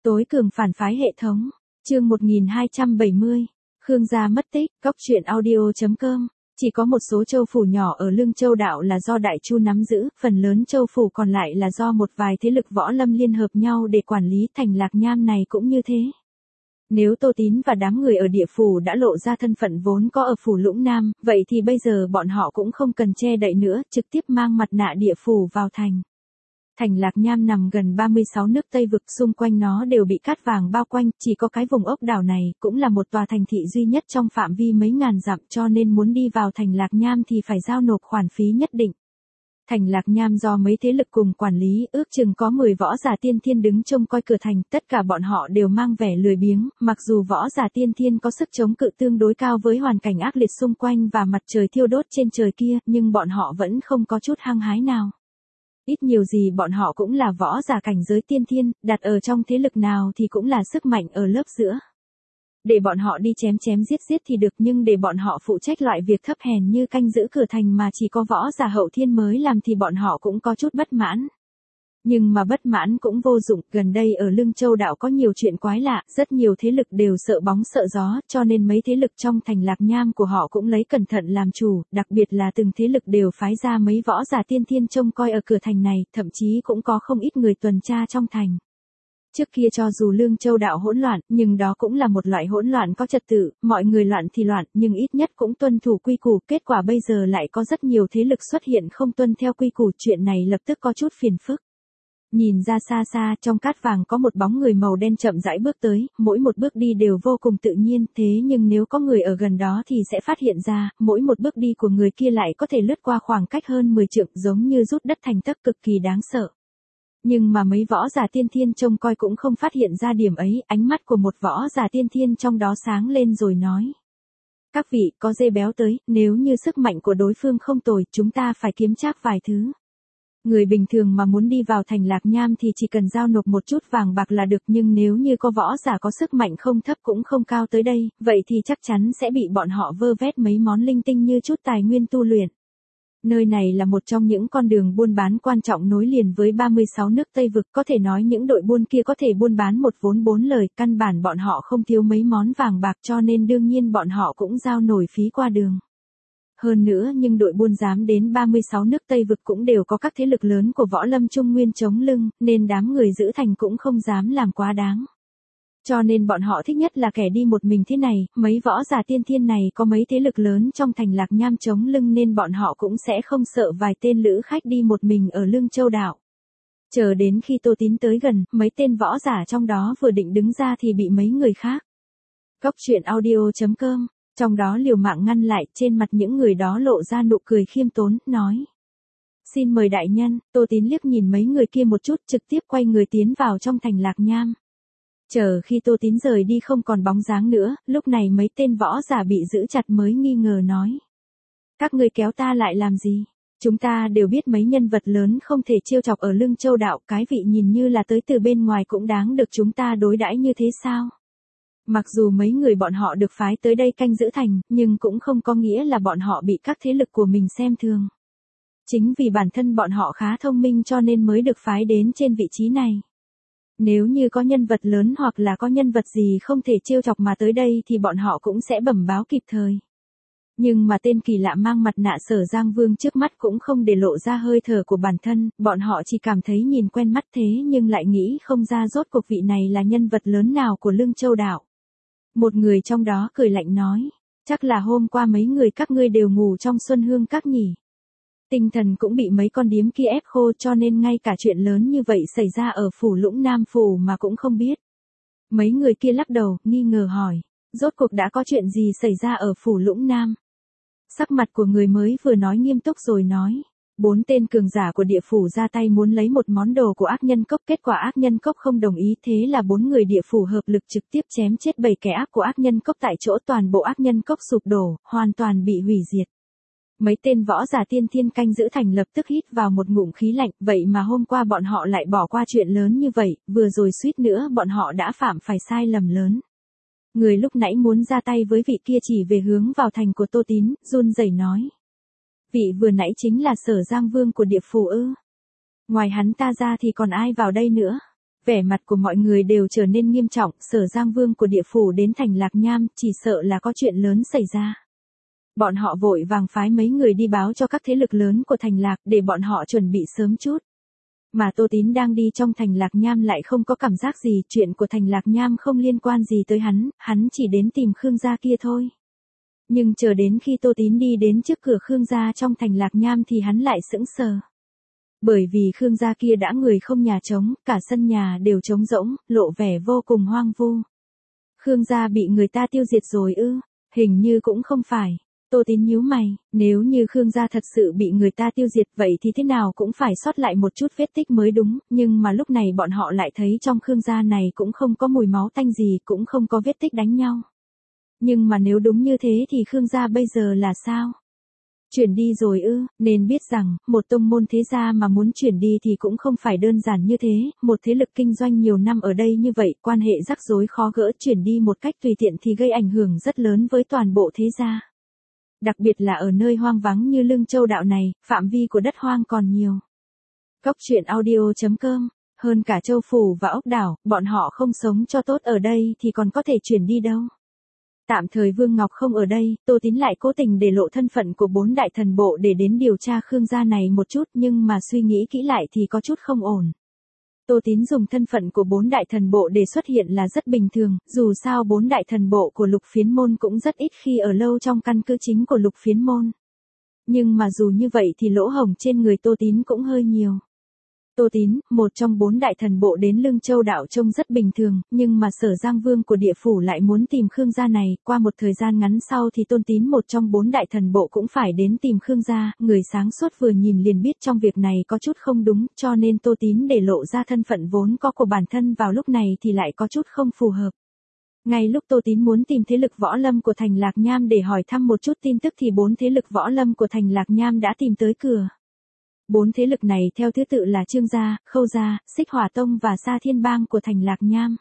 Tối cường phản phái hệ thống. Chương 1270. Khương gia mất tích. Cóc truyện audio.com. Chỉ có một số châu phủ nhỏ ở Lương Châu Đạo là do Đại Chu nắm giữ, phần lớn châu phủ còn lại là do một vài thế lực võ lâm liên hợp nhau để quản lý. Thành Lạc Nham này cũng như thế. Nếu Tô Tín và đám người ở địa phủ đã lộ ra thân phận vốn có ở phủ Lũng Nam, vậy thì bây giờ bọn họ cũng không cần che đậy nữa, trực tiếp mang mặt nạ địa phủ vào thành. Thành Lạc Nham nằm gần 36 nước Tây Vực, xung quanh nó đều bị cát vàng bao quanh, chỉ có cái vùng ốc đảo này cũng là một tòa thành thị duy nhất trong phạm vi mấy ngàn dặm, cho nên muốn đi vào Thành Lạc Nham thì phải giao nộp khoản phí nhất định. Thành Lạc Nham do mấy thế lực cùng quản lý, ước chừng có 10 võ giả tiên thiên đứng trông coi cửa thành, tất cả bọn họ đều mang vẻ lười biếng, mặc dù võ giả tiên thiên có sức chống cự tương đối cao với hoàn cảnh ác liệt xung quanh và mặt trời thiêu đốt trên trời kia, nhưng bọn họ vẫn không có chút hăng hái nào. Ít nhiều gì bọn họ cũng là võ giả cảnh giới tiên thiên, đặt ở trong thế lực nào thì cũng là sức mạnh ở lớp giữa. Để bọn họ đi chém chém giết giết thì được, nhưng để bọn họ phụ trách loại việc thấp hèn như canh giữ cửa thành mà chỉ có võ giả hậu thiên mới làm thì bọn họ cũng có chút bất mãn. Nhưng mà bất mãn cũng vô dụng, gần đây ở Lương Châu Đạo có nhiều chuyện quái lạ, rất nhiều thế lực đều sợ bóng sợ gió, cho nên mấy thế lực trong Thành Lạc Nham của họ cũng lấy cẩn thận làm chủ, đặc biệt là từng thế lực đều phái ra mấy võ giả tiên thiên trông coi ở cửa thành này, thậm chí cũng có không ít người tuần tra trong thành. Trước kia cho dù Lương Châu Đạo hỗn loạn, nhưng đó cũng là một loại hỗn loạn có trật tự, mọi người loạn thì loạn, nhưng ít nhất cũng tuân thủ quy củ, kết quả bây giờ lại có rất nhiều thế lực xuất hiện không tuân theo quy củ, chuyện này lập tức có chút phiền phức. Nhìn ra xa xa, trong cát vàng có một bóng người màu đen chậm rãi bước tới, mỗi một bước đi đều vô cùng tự nhiên, thế nhưng nếu có người ở gần đó thì sẽ phát hiện ra, mỗi một bước đi của người kia lại có thể lướt qua khoảng cách hơn 10 trượng, giống như rút đất thành tấc, cực kỳ đáng sợ. Nhưng mà mấy võ giả tiên thiên trông coi cũng không phát hiện ra điểm ấy, ánh mắt của một võ giả tiên thiên trong đó sáng lên rồi nói. Các vị, có dê béo tới, nếu như sức mạnh của đối phương không tồi, chúng ta phải kiếm trác vài thứ. Người bình thường mà muốn đi vào Thành Lạc Nham thì chỉ cần giao nộp một chút vàng bạc là được, nhưng nếu như có võ giả có sức mạnh không thấp cũng không cao tới đây, vậy thì chắc chắn sẽ bị bọn họ vơ vét mấy món linh tinh như chút tài nguyên tu luyện. Nơi này là một trong những con đường buôn bán quan trọng nối liền với 36 nước Tây Vực, có thể nói những đội buôn kia có thể buôn bán một vốn bốn lời, căn bản bọn họ không thiếu mấy món vàng bạc, cho nên đương nhiên bọn họ cũng giao nổi phí qua đường. Hơn nữa, nhưng đội buôn dám đến 36 nước Tây Vực cũng đều có các thế lực lớn của võ lâm Trung Nguyên chống lưng, nên đám người giữ thành cũng không dám làm quá đáng. Cho nên bọn họ thích nhất là kẻ đi một mình thế này, mấy võ giả tiên thiên này có mấy thế lực lớn trong Thành Lạc Nham chống lưng nên bọn họ cũng sẽ không sợ vài tên lữ khách đi một mình ở Lương Châu Đạo. Chờ đến khi Tô Tín tới gần, mấy tên võ giả trong đó vừa định đứng ra thì bị mấy người khác. Cóc truyện audio.com. Trong đó liều mạng ngăn lại, trên mặt những người đó lộ ra nụ cười khiêm tốn, nói. Xin mời đại nhân. Tô Tín liếc nhìn mấy người kia một chút, trực tiếp quay người tiến vào trong Thành Lạc Nham. Chờ khi Tô Tín rời đi không còn bóng dáng nữa, lúc này mấy tên võ giả bị giữ chặt mới nghi ngờ nói. Các ngươi kéo ta lại làm gì? Chúng ta đều biết mấy nhân vật lớn không thể trêu chọc ở Lương Châu Đạo, cái vị nhìn như là tới từ bên ngoài cũng đáng được chúng ta đối đãi như thế sao? Mặc dù mấy người bọn họ được phái tới đây canh giữ thành, nhưng cũng không có nghĩa là bọn họ bị các thế lực của mình xem thường. Chính vì bản thân bọn họ khá thông minh cho nên mới được phái đến trên vị trí này. Nếu như có nhân vật lớn hoặc là có nhân vật gì không thể trêu chọc mà tới đây thì bọn họ cũng sẽ bẩm báo kịp thời. Nhưng mà tên kỳ lạ mang mặt nạ Sở Giang Vương trước mắt cũng không để lộ ra hơi thở của bản thân, bọn họ chỉ cảm thấy nhìn quen mắt thế nhưng lại nghĩ không ra rốt cuộc vị này là nhân vật lớn nào của Lương Châu Đạo. Một người trong đó cười lạnh nói, chắc là hôm qua mấy người các ngươi đều ngủ trong Xuân Hương Các nhỉ. Tinh thần cũng bị mấy con điếm kia ép khô cho nên ngay cả chuyện lớn như vậy xảy ra ở phủ Lũng Nam phủ mà cũng không biết. Mấy người kia lắc đầu, nghi ngờ hỏi, rốt cuộc đã có chuyện gì xảy ra ở phủ Lũng Nam? Sắc mặt của người mới vừa nói nghiêm túc rồi nói. 4 tên cường giả của địa phủ ra tay muốn lấy một món đồ của ác nhân cốc, kết quả ác nhân cốc không đồng ý, thế là 4 người địa phủ hợp lực trực tiếp chém chết 7 kẻ ác của ác nhân cốc tại chỗ, toàn bộ ác nhân cốc sụp đổ, hoàn toàn bị hủy diệt. Mấy tên võ giả tiên thiên canh giữ thành lập tức hít vào một ngụm khí lạnh, vậy mà hôm qua bọn họ lại bỏ qua chuyện lớn như vậy, vừa rồi suýt nữa bọn họ đã phạm phải sai lầm lớn. Người lúc nãy muốn ra tay với vị kia chỉ về hướng vào thành của Tô Tín, run rẩy nói. Vị vừa nãy chính là Sở Giang Vương của địa phủ ư? Ngoài hắn ta ra thì còn ai vào đây nữa? Vẻ mặt của mọi người đều trở nên nghiêm trọng, Sở Giang Vương của địa phủ đến thành Lạc Nham, chỉ sợ là có chuyện lớn xảy ra. Bọn họ vội vàng phái mấy người đi báo cho các thế lực lớn của thành Lạc để bọn họ chuẩn bị sớm chút. Mà Tô Tín đang đi trong thành Lạc Nham lại không có cảm giác gì, chuyện của thành Lạc Nham không liên quan gì tới hắn chỉ đến tìm Khương gia kia thôi. Nhưng chờ đến khi Tô Tín đi đến trước cửa Khương gia trong thành Lạc Nham thì hắn lại sững sờ. Bởi vì Khương gia kia đã người không nhà trống, cả sân nhà đều trống rỗng, lộ vẻ vô cùng hoang vu. Khương gia bị người ta tiêu diệt rồi ư? Hình như cũng không phải. Tô Tín nhíu mày, nếu như Khương gia thật sự bị người ta tiêu diệt vậy thì thế nào cũng phải sót lại một chút vết tích mới đúng, nhưng mà lúc này bọn họ lại thấy trong Khương gia này cũng không có mùi máu tanh gì, cũng không có vết tích đánh nhau. Nhưng mà nếu đúng như thế thì Khương gia bây giờ là sao? Chuyển đi rồi ư? Nên biết rằng, một tông môn thế gia mà muốn chuyển đi thì cũng không phải đơn giản như thế, một thế lực kinh doanh nhiều năm ở đây như vậy, quan hệ rắc rối khó gỡ, chuyển đi một cách tùy tiện thì gây ảnh hưởng rất lớn với toàn bộ thế gia. Đặc biệt là ở nơi hoang vắng như Lương Châu đạo này, phạm vi của đất hoang còn nhiều. Cốc truyện audio.com, hơn cả châu phủ và ốc đảo, bọn họ không sống cho tốt ở đây thì còn có thể chuyển đi đâu. Tạm thời Vương Ngọc không ở đây, Tô Tín lại cố tình để lộ thân phận của 4 đại thần bộ để đến điều tra Khương gia này một chút, nhưng mà suy nghĩ kỹ lại thì có chút không ổn. Tô Tín dùng thân phận của 4 đại thần bộ để xuất hiện là rất bình thường, dù sao 4 đại thần bộ của Lục Phiến Môn cũng rất ít khi ở lâu trong căn cứ chính của Lục Phiến Môn. Nhưng mà dù như vậy thì lỗ hổng trên người Tô Tín cũng hơi nhiều. Tô Tín, một trong 4 đại thần bộ đến Lương Châu đạo trông rất bình thường, nhưng mà Sở Giang Vương của địa phủ lại muốn tìm Khương gia này, qua một thời gian ngắn sau thì Tôn Tín một trong 4 đại thần bộ cũng phải đến tìm Khương gia, người sáng suốt vừa nhìn liền biết trong việc này có chút không đúng, cho nên Tô Tín để lộ ra thân phận vốn có của bản thân vào lúc này thì lại có chút không phù hợp. Ngay lúc Tô Tín muốn tìm thế lực võ lâm của thành Lạc Nham để hỏi thăm một chút tin tức thì 4 thế lực võ lâm của thành Lạc Nham đã tìm tới cửa. 4 thế lực này theo thứ tự là Trương gia, Khâu gia, Xích Hỏa Tông và Sa Thiên Bang của thành Lạc Nham.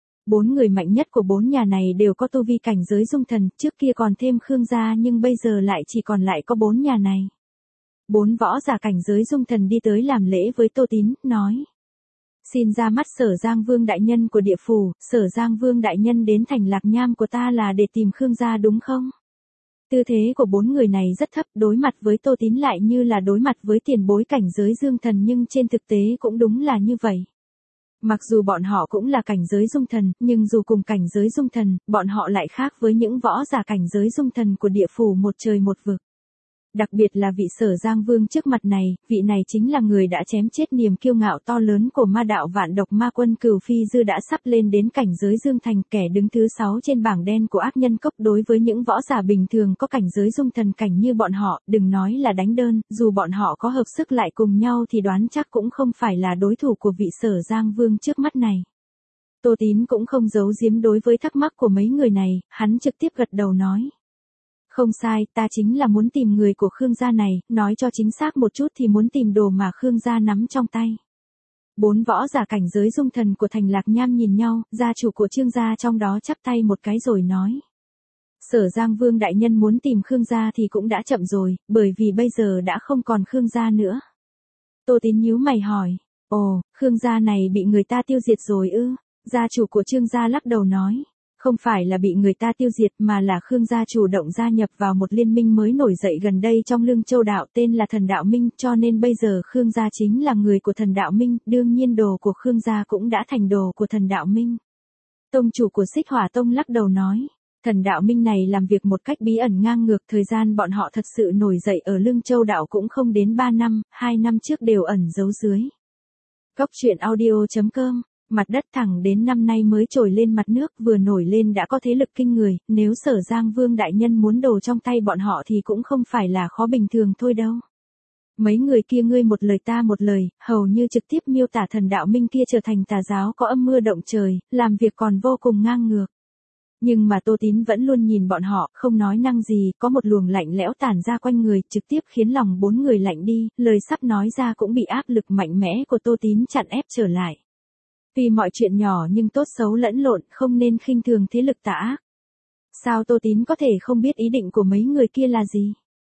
4 người mạnh nhất của 4 nhà này đều có tu vi cảnh giới dung thần, trước kia còn thêm Khương gia nhưng bây giờ lại chỉ còn lại có 4 nhà này. 4 võ giả cảnh giới dung thần đi tới làm lễ với Tô Tín, nói: "Xin ra mắt Sở Giang Vương đại nhân của địa phủ, Sở Giang Vương đại nhân đến thành Lạc Nham của ta là để tìm Khương gia đúng không?" Tư thế của 4 người này rất thấp, đối mặt với Tô Tín lại như là đối mặt với tiền bối cảnh giới dương thần, nhưng trên thực tế cũng đúng là như vậy. Mặc dù bọn họ cũng là cảnh giới dung thần, nhưng dù cùng cảnh giới dung thần, bọn họ lại khác với những võ giả cảnh giới dung thần của địa phủ một trời một vực. Đặc biệt là vị Sở Giang Vương trước mặt này, vị này chính là người đã chém chết niềm kiêu ngạo to lớn của ma đạo vạn độc ma quân Cửu Phi Dư, đã sắp lên đến cảnh giới dương thành, kẻ đứng thứ 6 trên bảng đen của ác nhân cốc. Đối với những võ giả bình thường có cảnh giới dung thần cảnh như bọn họ, đừng nói là đánh đơn, dù bọn họ có hợp sức lại cùng nhau thì đoán chắc cũng không phải là đối thủ của vị Sở Giang Vương trước mắt này. Tô Tín cũng không giấu giếm đối với thắc mắc của mấy người này, hắn trực tiếp gật đầu nói: "Không sai, ta chính là muốn tìm người của Khương gia này, nói cho chính xác một chút thì muốn tìm đồ mà Khương gia nắm trong tay." 4 võ giả cảnh giới dung thần của thành Lạc Nham nhìn nhau, gia chủ của Trương gia trong đó chắp tay một cái rồi nói: "Sở Giang Vương đại nhân muốn tìm Khương gia thì cũng đã chậm rồi, bởi vì bây giờ đã không còn Khương gia nữa." Tô Tín nhíu mày hỏi: "Ồ, Khương gia này bị người ta tiêu diệt rồi ư?" Gia chủ của Trương gia lắc đầu nói: "Không phải là bị người ta tiêu diệt mà là Khương gia chủ động gia nhập vào một liên minh mới nổi dậy gần đây trong Lương Châu đạo, tên là Thần Đạo Minh, cho nên bây giờ Khương gia chính là người của Thần Đạo Minh, đương nhiên đồ của Khương gia cũng đã thành đồ của Thần Đạo Minh." Tông chủ của Xích Hỏa Tông lắc đầu nói: "Thần Đạo Minh này làm việc một cách bí ẩn ngang ngược, thời gian bọn họ thật sự nổi dậy ở Lương Châu đạo cũng không đến 3 năm, 2 năm trước đều ẩn giấu dưới." Cốc truyện audio.com, mặt đất thẳng đến năm nay mới trồi lên mặt nước, vừa nổi lên đã có thế lực kinh người, nếu Sở Giang Vương đại nhân muốn đồ trong tay bọn họ thì cũng không phải là khó bình thường thôi đâu. Mấy người kia ngươi một lời ta một lời, hầu như trực tiếp miêu tả Thần Đạo Minh kia trở thành tà giáo có âm mưa động trời, làm việc còn vô cùng ngang ngược. Nhưng mà Tô Tín vẫn luôn nhìn bọn họ, không nói năng gì, có một luồng lạnh lẽo tản ra quanh người, trực tiếp khiến lòng 4 người lạnh đi, lời sắp nói ra cũng bị áp lực mạnh mẽ của Tô Tín chặn ép trở lại. Vì mọi chuyện nhỏ nhưng tốt xấu lẫn lộn, không nên khinh thường thế lực tà ác. Sao Tô Tín có thể không biết ý định của mấy người kia là gì?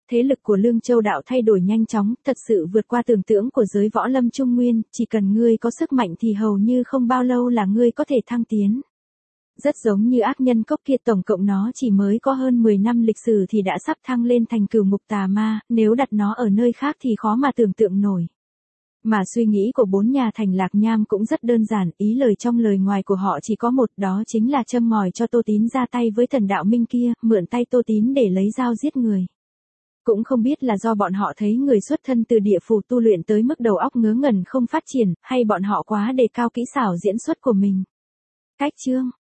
Thế lực của Lương Châu đạo thay đổi nhanh chóng, thật sự vượt qua tưởng tượng của giới võ lâm Trung Nguyên, chỉ cần ngươi có sức mạnh thì hầu như không bao lâu là ngươi có thể thăng tiến. Rất giống như ác nhân cốc kia, tổng cộng nó chỉ mới có hơn 10 năm lịch sử thì đã sắp thăng lên thành cửu ngục tà ma, nếu đặt nó ở nơi khác thì khó mà tưởng tượng nổi. Mà suy nghĩ của bốn nhà thành Lạc Nham cũng rất đơn giản, ý lời trong lời ngoài của họ chỉ có một, đó chính là châm ngòi cho Tô Tín ra tay với thần đạo minh kia, mượn tay Tô Tín để lấy dao giết người. Cũng không biết là do bọn họ thấy người xuất thân từ địa phủ tu luyện tới mức đầu óc ngớ ngẩn không phát triển, hay bọn họ quá đề cao kỹ xảo diễn xuất của mình. Cách chương